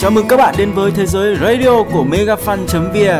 Chào mừng các bạn đến với thế giới radio của megafan.vn.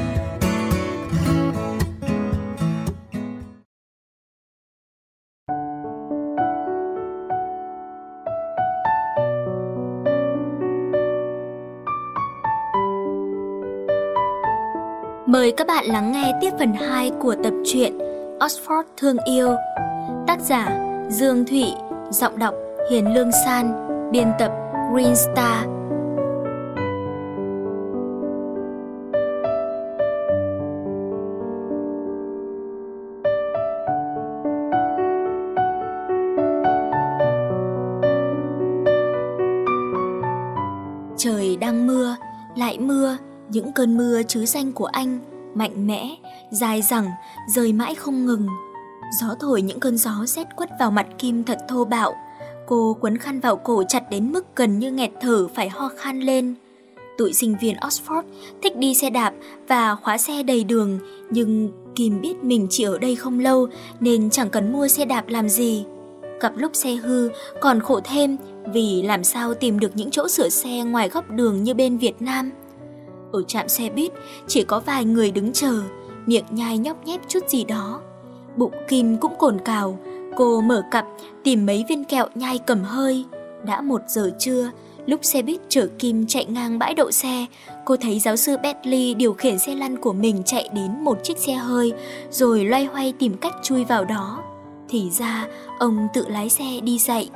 Mời các bạn lắng nghe tiếp phần 2 của tập truyện Oxford Thương Yêu. Tác giả Dương Thụy, giọng đọc Hiền Lương San, biên tập Green Star. Trời đang mưa, lại mưa, những cơn mưa chứ danh của anh, mạnh mẽ, dài dẳng, rơi mãi không ngừng. Gió thổi những cơn gió rét quất vào mặt Kim thật thô bạo. Cô quấn khăn vào cổ chặt đến mức gần như nghẹt thở phải ho khan lên. Tụi sinh viên Oxford thích đi xe đạp và khóa xe đầy đường, nhưng Kim biết mình chỉ ở đây không lâu nên chẳng cần mua xe đạp làm gì. Gặp lúc xe hư còn khổ thêm vì làm sao tìm được những chỗ sửa xe ngoài góc đường như bên Việt Nam. Ở trạm xe buýt chỉ có vài người đứng chờ, miệng nhai nhóc nhép chút gì đó. Bụng Kim cũng cồn cào, cô mở cặp tìm mấy viên kẹo nhai cầm hơi. Đã 1 giờ trưa, lúc xe buýt chở Kim chạy ngang bãi đậu xe, cô thấy giáo sư Bentley điều khiển xe lăn của mình chạy đến một chiếc xe hơi rồi loay hoay tìm cách chui vào đó. Thì ra ông tự lái xe đi dạy.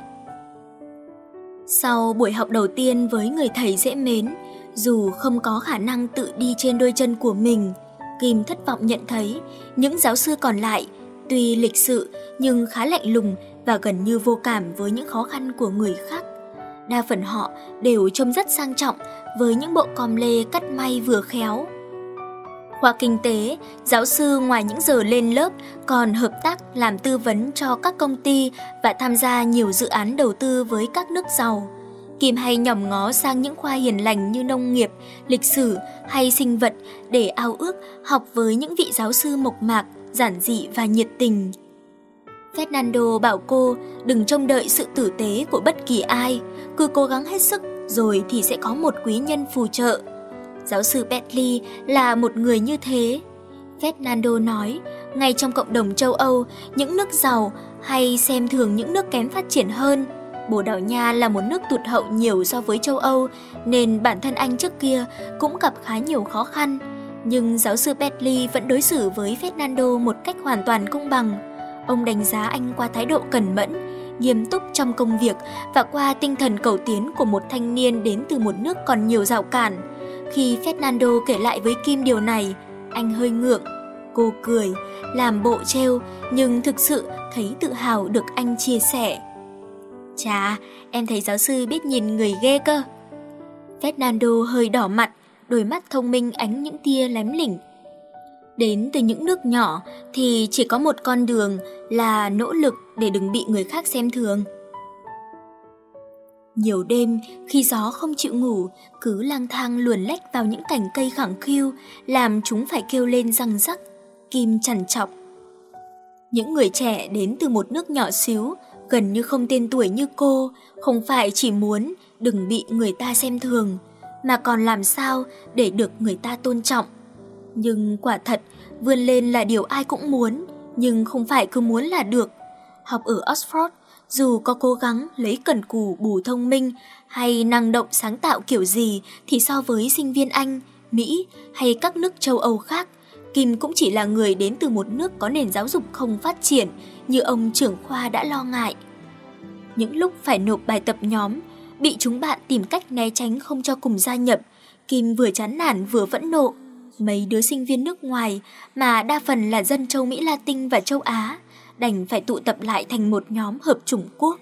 Sau buổi học đầu tiên với người thầy dễ mến, dù không có khả năng tự đi trên đôi chân của mình, Kim thất vọng nhận thấy những giáo sư còn lại tuy lịch sự nhưng khá lạnh lùng và gần như vô cảm với những khó khăn của người khác. Đa phần họ đều trông rất sang trọng với những bộ com lê cắt may vừa khéo. Khoa kinh tế, giáo sư ngoài những giờ lên lớp còn hợp tác làm tư vấn cho các công ty và tham gia nhiều dự án đầu tư với các nước giàu. Kim hay nhòm ngó sang những khoa hiền lành như nông nghiệp, lịch sử hay sinh vật để ao ước học với những vị giáo sư mộc mạc, giản dị và nhiệt tình. Fernando bảo cô đừng trông đợi sự tử tế của bất kỳ ai, cứ cố gắng hết sức rồi thì sẽ có một quý nhân phù trợ. Giáo sư Bentley là một người như thế. Fernando nói, ngay trong cộng đồng châu Âu, những nước giàu hay xem thường những nước kém phát triển hơn. Bồ Đào Nha là một nước tụt hậu nhiều so với châu Âu, nên bản thân anh trước kia cũng gặp khá nhiều khó khăn. Nhưng giáo sư Bentley vẫn đối xử với Fernando một cách hoàn toàn công bằng. Ông đánh giá anh qua thái độ cẩn mẫn, nghiêm túc trong công việc và qua tinh thần cầu tiến của một thanh niên đến từ một nước còn nhiều rào cản. Khi Fernando kể lại với Kim điều này, anh hơi ngượng. Cô cười, làm bộ trêu, nhưng thực sự thấy tự hào được anh chia sẻ. Chà, em thấy giáo sư biết nhìn người ghê cơ. Fernando hơi đỏ mặt, đôi mắt thông minh ánh những tia lém lỉnh. Đến từ những nước nhỏ thì chỉ có một con đường là nỗ lực để đừng bị người khác xem thường. Nhiều đêm khi gió không chịu ngủ, cứ lang thang luồn lách vào những cành cây khẳng khiu, làm chúng phải kêu lên răng rắc. Kim trằn trọc. Những người trẻ đến từ một nước nhỏ xíu, gần như không tên tuổi như cô, không phải chỉ muốn đừng bị người ta xem thường, mà còn làm sao để được người ta tôn trọng. Nhưng quả thật, vươn lên là điều ai cũng muốn, nhưng không phải cứ muốn là được. Học ở Oxford, dù có cố gắng lấy cần cù bù thông minh hay năng động sáng tạo kiểu gì thì so với sinh viên Anh, Mỹ hay các nước châu Âu khác, Kim cũng chỉ là người đến từ một nước có nền giáo dục không phát triển như ông trưởng khoa đã lo ngại. Những lúc phải nộp bài tập nhóm, bị chúng bạn tìm cách né tránh không cho cùng gia nhập, Kim vừa chán nản vừa phẫn nộ. Mấy đứa sinh viên nước ngoài mà đa phần là dân châu Mỹ Latin và châu Á đành phải tụ tập lại thành một nhóm hợp chủng quốc.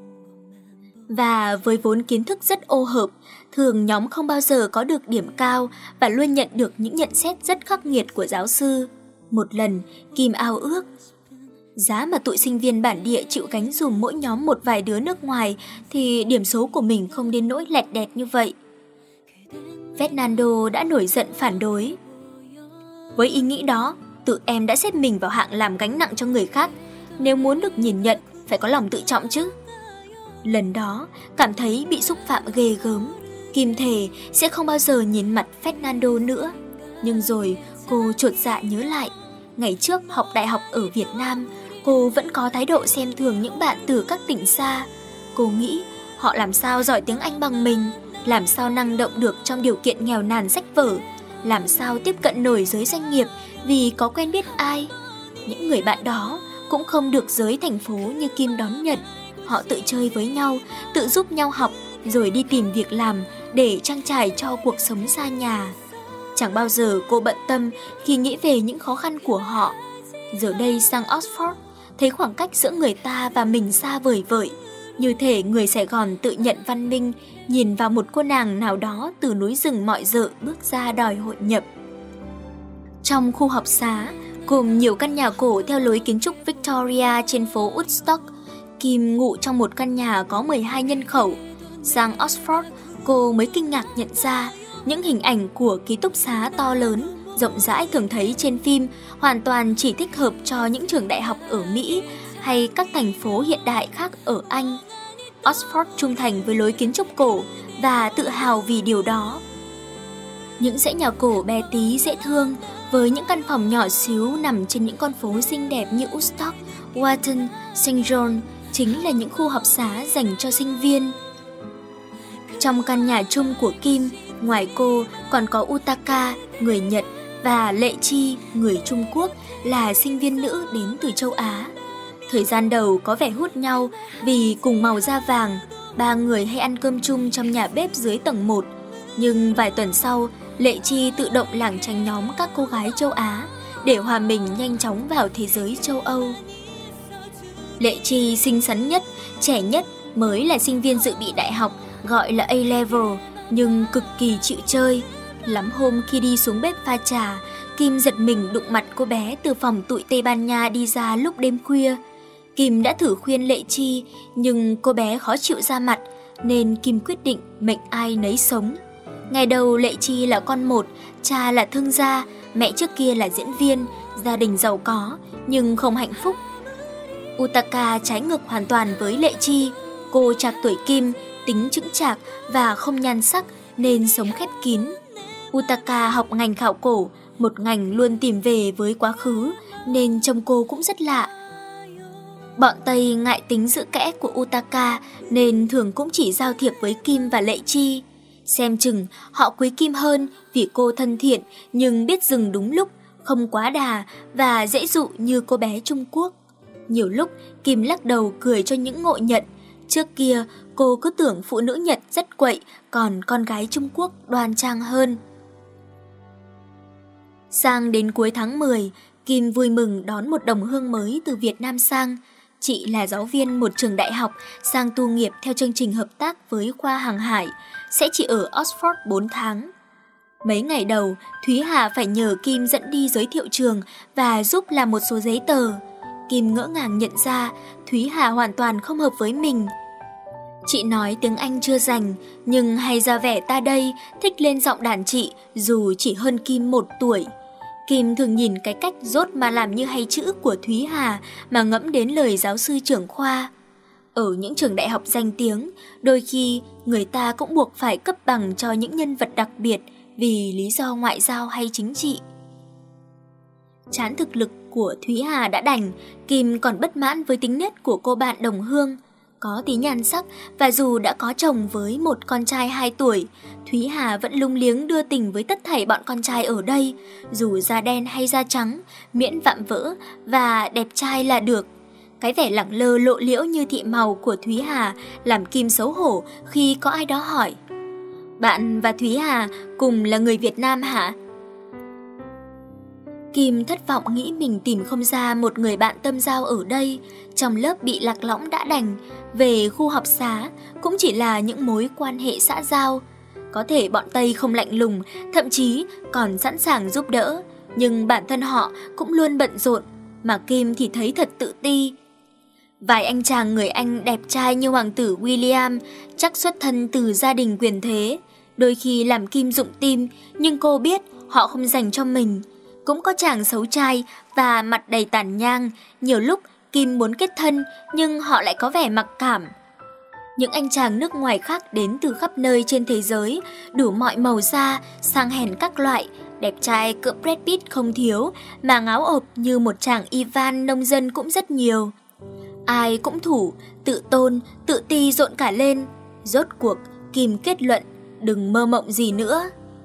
Và với vốn kiến thức rất ô hợp, thường nhóm không bao giờ có được điểm cao và luôn nhận được những nhận xét rất khắc nghiệt của giáo sư. Một lần, Kim ao ước, giá mà tụi sinh viên bản địa chịu gánh dùm mỗi nhóm một vài đứa nước ngoài thì điểm số của mình không đến nỗi lẹt đẹt như vậy. Fernando đã nổi giận phản đối. Với ý nghĩ đó, tự em đã xếp mình vào hạng làm gánh nặng cho người khác. Nếu muốn được nhìn nhận, phải có lòng tự trọng chứ. Lần đó, cảm thấy bị xúc phạm ghê gớm, Kim thề sẽ không bao giờ nhìn mặt Fernando nữa. Nhưng rồi cô chột dạ nhớ lại, ngày trước học đại học ở Việt Nam, cô vẫn có thái độ xem thường những bạn từ các tỉnh xa. Cô nghĩ họ làm sao giỏi tiếng Anh bằng mình, làm sao năng động được trong điều kiện nghèo nàn sách vở, làm sao tiếp cận nổi giới doanh nghiệp vì có quen biết ai. Những người bạn đó cũng không được giới thành phố như Kim đón nhận. Họ tự chơi với nhau, tự giúp nhau học, rồi đi tìm việc làm để trang trải cho cuộc sống xa nhà. Chẳng bao giờ cô bận tâm khi nghĩ về những khó khăn của họ. Giờ đây sang Oxford, thấy khoảng cách giữa người ta và mình xa vời vợi, như thể người Sài Gòn tự nhận văn minh, nhìn vào một cô nàng nào đó từ núi rừng mọi rợ bước ra đòi hội nhập. Trong khu học xá, gồm nhiều căn nhà cổ theo lối kiến trúc Victoria trên phố Woodstock, Kim ngủ trong một căn nhà có 12 nhân khẩu. Sang Oxford, cô mới kinh ngạc nhận ra những hình ảnh của ký túc xá to lớn, rộng rãi thường thấy trên phim hoàn toàn chỉ thích hợp cho những trường đại học ở Mỹ hay các thành phố hiện đại khác ở Anh. Oxford trung thành với lối kiến trúc cổ và tự hào vì điều đó. Những dãy nhà cổ bé tí dễ thương với những căn phòng nhỏ xíu nằm trên những con phố xinh đẹp như Woodstock, Wharton, St. John chính là những khu học xá dành cho sinh viên. Trong căn nhà chung của Kim, ngoài cô còn có Utaka, người Nhật, và Lệ Chi, người Trung Quốc, là sinh viên nữ đến từ châu Á. Thời gian đầu có vẻ hút nhau vì cùng màu da vàng, ba người hay ăn cơm chung trong nhà bếp dưới tầng 1. Nhưng vài tuần sau, Lệ Chi tự động lảng tránh nhóm các cô gái châu Á để hòa mình nhanh chóng vào thế giới châu Âu. Lệ Chi xinh xắn nhất, trẻ nhất, mới là sinh viên dự bị đại học, gọi là A-level, nhưng cực kỳ chịu chơi. Lắm hôm khi đi xuống bếp pha trà, Kim giật mình đụng mặt cô bé từ phòng tụi Tây Ban Nha đi ra lúc đêm khuya. Kim đã thử khuyên Lệ Chi, nhưng cô bé khó chịu ra mặt, nên Kim quyết định mệnh ai nấy sống. Ngày đầu Lệ Chi là con một, cha là thương gia, mẹ trước kia là diễn viên, gia đình giàu có, nhưng không hạnh phúc. Utaka trái ngược hoàn toàn với Lệ Chi. Cô trạc tuổi Kim, tính chững chạc và không nhan sắc nên sống khép kín. Utaka học ngành khảo cổ, một ngành luôn tìm về với quá khứ, nên trông cô cũng rất lạ. Bọn Tây ngại tính giữ kẽ của Utaka nên thường cũng chỉ giao thiệp với Kim và Lệ Chi. Xem chừng họ quý Kim hơn vì cô thân thiện nhưng biết dừng đúng lúc, không quá đà và dễ dụ như cô bé Trung Quốc. Nhiều lúc Kim lắc đầu cười cho những ngộ nhận. Trước kia cô cứ tưởng phụ nữ Nhật rất quậy, còn con gái Trung Quốc đoan trang hơn. Sang đến cuối tháng 10, Kim vui mừng đón một đồng hương mới từ Việt Nam sang. Chị là giáo viên một trường đại học sang tu nghiệp theo chương trình hợp tác với khoa hàng hải, sẽ chỉ ở Oxford 4 tháng. Mấy ngày đầu, Thúy Hà phải nhờ Kim dẫn đi giới thiệu trường và giúp làm một số giấy tờ. Kim ngỡ ngàng nhận ra Thúy Hà hoàn toàn không hợp với mình. Chị nói tiếng Anh chưa rành, nhưng hay ra vẻ ta đây, thích lên giọng đàn chị dù chỉ hơn Kim 1 tuổi. Kim thường nhìn cái cách dốt mà làm như hay chữ của Thúy Hà mà ngẫm đến lời giáo sư trưởng khoa. Ở những trường đại học danh tiếng, đôi khi người ta cũng buộc phải cấp bằng cho những nhân vật đặc biệt vì lý do ngoại giao hay chính trị. Chán thực lực của Thúy Hà đã đành, Kim còn bất mãn với tính nết của cô bạn đồng hương. Có tí nhan sắc và dù đã có chồng với một con trai 2 tuổi, Thúy Hà vẫn lung liếng đưa tình với tất thảy bọn con trai ở đây, dù da đen hay da trắng, miễn vạm vỡ và đẹp trai là được. Cái vẻ lẳng lơ lộ liễu như thị màu của Thúy Hà làm Kim xấu hổ khi có ai đó hỏi: "Bạn và Thúy Hà cùng là người Việt Nam hả?" Kim thất vọng nghĩ mình tìm không ra một người bạn tâm giao ở đây. Trong lớp bị lạc lõng đã đành, về khu học xá cũng chỉ là những mối quan hệ xã giao. Có thể bọn Tây không lạnh lùng, thậm chí còn sẵn sàng giúp đỡ, nhưng bản thân họ cũng luôn bận rộn, mà Kim thì thấy thật tự ti. Vài anh chàng người Anh đẹp trai như hoàng tử William chắc xuất thân từ gia đình quyền thế, đôi khi làm Kim rụng tim, nhưng cô biết họ không dành cho mình. Cũng có chàng xấu trai và mặt đầy tàn nhang, nhiều lúc Kim muốn kết thân nhưng họ lại có vẻ mặc cảm. Những anh chàng nước ngoài khác đến từ khắp nơi trên thế giới, đủ mọi màu da, sang hèn các loại, đẹp trai cỡ Brad Pitt không thiếu, mà áo ộp như một chàng Ivan nông dân cũng rất nhiều. Ai cũng thủ, tự tôn, tự ti rộn cả lên. Rốt cuộc, Kim kết luận, đừng mơ mộng gì nữa.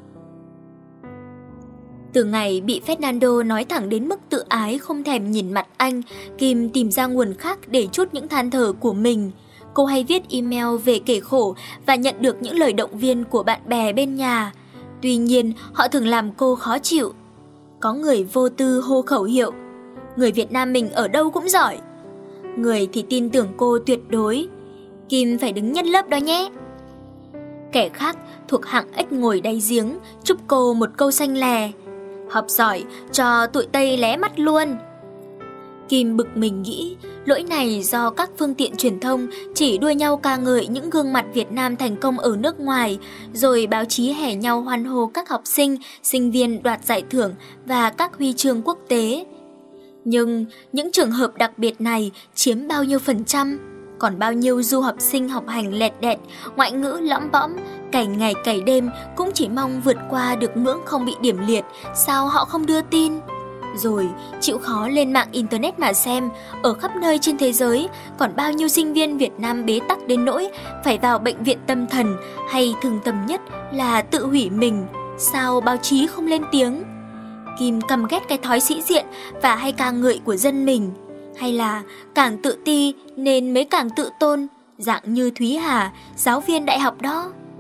Từ ngày bị Fernando nói thẳng đến mức tự ái không thèm nhìn mặt anh, Kim tìm ra nguồn khác để trút những than thở của mình. Cô hay viết email về kể khổ và nhận được những lời động viên của bạn bè bên nhà. Tuy nhiên, họ thường làm cô khó chịu. Có người vô tư hô khẩu hiệu, người Việt Nam mình ở đâu cũng giỏi. Người thì tin tưởng cô tuyệt đối, Kim phải đứng nhất lớp đó nhé. Kẻ khác thuộc hạng ếch ngồi đáy giếng, chúc cô một câu xanh lè, học giỏi cho tụi Tây lé mắt luôn. Kim bực mình nghĩ, lỗi này do các phương tiện truyền thông chỉ đua nhau ca ngợi những gương mặt Việt Nam thành công ở nước ngoài, rồi báo chí hẻ nhau hoan hô các học sinh, sinh viên đoạt giải thưởng và các huy chương quốc tế. Nhưng những trường hợp đặc biệt này chiếm bao nhiêu phần trăm? Còn bao nhiêu du học sinh học hành lẹt đẹt, ngoại ngữ lõm bõm, cày ngày cày đêm cũng chỉ mong vượt qua được ngưỡng không bị điểm liệt, sao họ không đưa tin? Rồi chịu khó lên mạng internet mà xem, ở khắp nơi trên thế giới còn bao nhiêu sinh viên Việt Nam bế tắc đến nỗi phải vào bệnh viện tâm thần, hay thường tầm nhất là tự hủy mình, sao báo chí không lên tiếng? Kim căm ghét cái thói sĩ diện và hay ca ngợi của dân mình. Hay là càng tự ti nên mới càng tự tôn, dạng như Thúy Hà, giáo viên đại học đó.